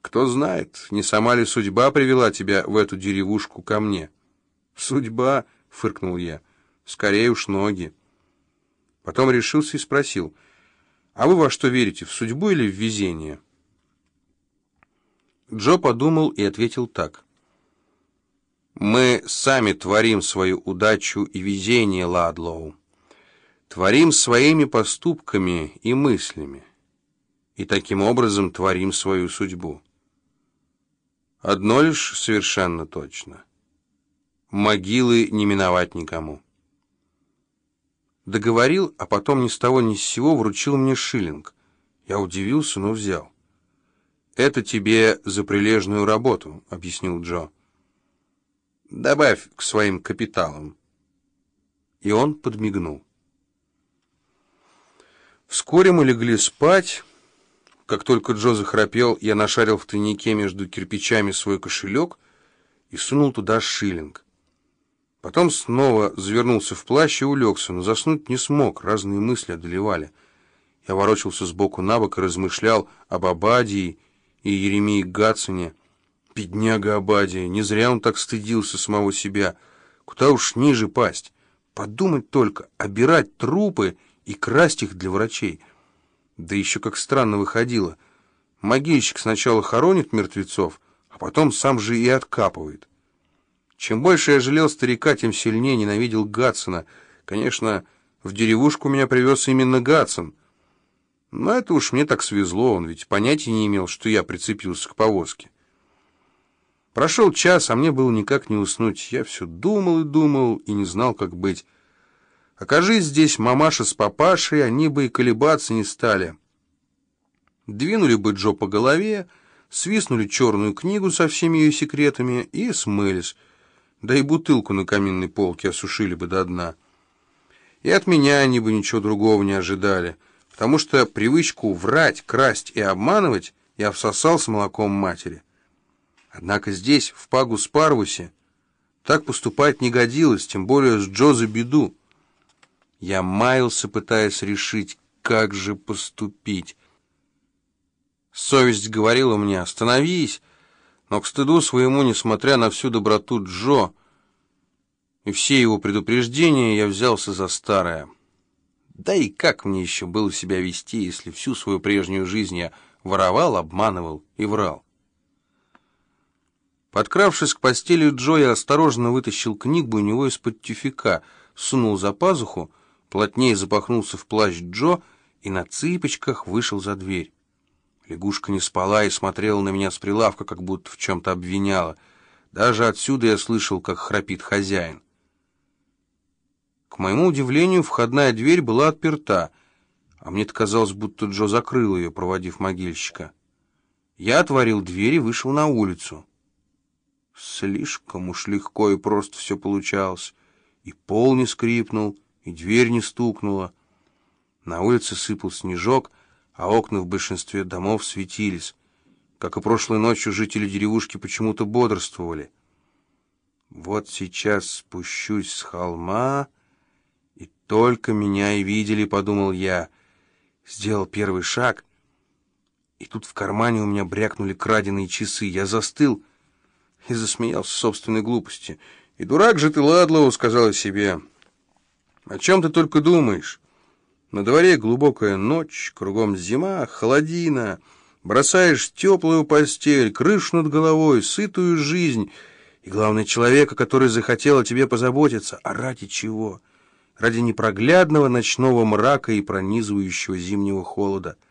Кто знает, не сама ли судьба привела тебя в эту деревушку ко мне? Судьба, фыркнул я, скорее уж ноги. Потом решился и спросил, а вы во что верите, в судьбу или в везение? Джо подумал и ответил так. Мы сами творим свою удачу и везение, Ладлоу. Творим своими поступками и мыслями. И таким образом творим свою судьбу. Одно лишь совершенно точно. Могилы не миновать никому. Договорил, а потом ни с того ни с сего вручил мне шиллинг. Я удивился, но взял. «Это тебе за прилежную работу», — объяснил Джо. «Добавь к своим капиталам». И он подмигнул. Вскоре мы легли спать. Как только Джо захрапел, я нашарил в тайнике между кирпичами свой кошелек и сунул туда шиллинг. Потом снова завернулся в плащ и улегся, но заснуть не смог, разные мысли одолевали. Я ворочался сбоку на бок и размышлял об Обадии и Еремии Гатсоне. Бедняга Обадия, не зря он так стыдился самого себя. Куда уж ниже пасть. Подумать только, обирать трупы и красть их для врачей. Да еще как странно выходило. Могильщик сначала хоронит мертвецов, а потом сам же и откапывает. Чем больше я жалел старика, тем сильнее ненавидел Гатсона. Конечно, в деревушку меня привез именно Гатсон. Но это уж мне так свезло, он ведь понятия не имел, что я прицепился к повозке. Прошел час, а мне было никак не уснуть. Я все думал и думал, и не знал, как быть. Окажись здесь мамаша с папашей, они бы и колебаться не стали. Двинули бы Джо по голове, свистнули черную книгу со всеми ее секретами и смылись. Да и бутылку на каминной полке осушили бы до дна. И от меня они бы ничего другого не ожидали, потому что привычку врать, красть и обманывать я всосал с молоком матери. Однако здесь, в Пагус-Парвусе, так поступать не годилось, тем более с Джо за беду. Я маялся, пытаясь решить, как же поступить. Совесть говорила мне: остановись, но к стыду своему, несмотря на всю доброту Джо и все его предупреждения, я взялся за старое. Да и как мне еще было себя вести, если всю свою прежнюю жизнь я воровал, обманывал и врал? Подкравшись к постели Джо, я осторожно вытащил книгу у него из-под тюфяка, сунул за пазуху, плотнее запахнулся в плащ Джо и на цыпочках вышел за дверь. Лягушка не спала и смотрела на меня с прилавка, как будто в чем-то обвиняла. Даже отсюда я слышал, как храпит хозяин. К моему удивлению, входная дверь была отперта, а мне-то казалось, будто Джо закрыл ее, проводив могильщика. Я отворил дверь и вышел на улицу. Слишком уж легко и просто все получалось. И пол не скрипнул, и дверь не стукнула. На улице сыпал снежок, а окна в большинстве домов светились. Как и прошлой ночью, жители деревушки почему-то бодрствовали. Вот сейчас спущусь с холма, и только меня и видели, подумал я. Сделал первый шаг, и тут в кармане у меня брякнули краденые часы. Я застыл и засмеялся собственной глупости. «И дурак же ты, Ладлоу», — сказал я себе. «О чем ты только думаешь? На дворе глубокая ночь, кругом зима, холодина. Бросаешь теплую постель, крышу над головой, сытую жизнь. И, главное, человека, который захотел о тебе позаботиться. А ради чего? Ради непроглядного ночного мрака и пронизывающего зимнего холода.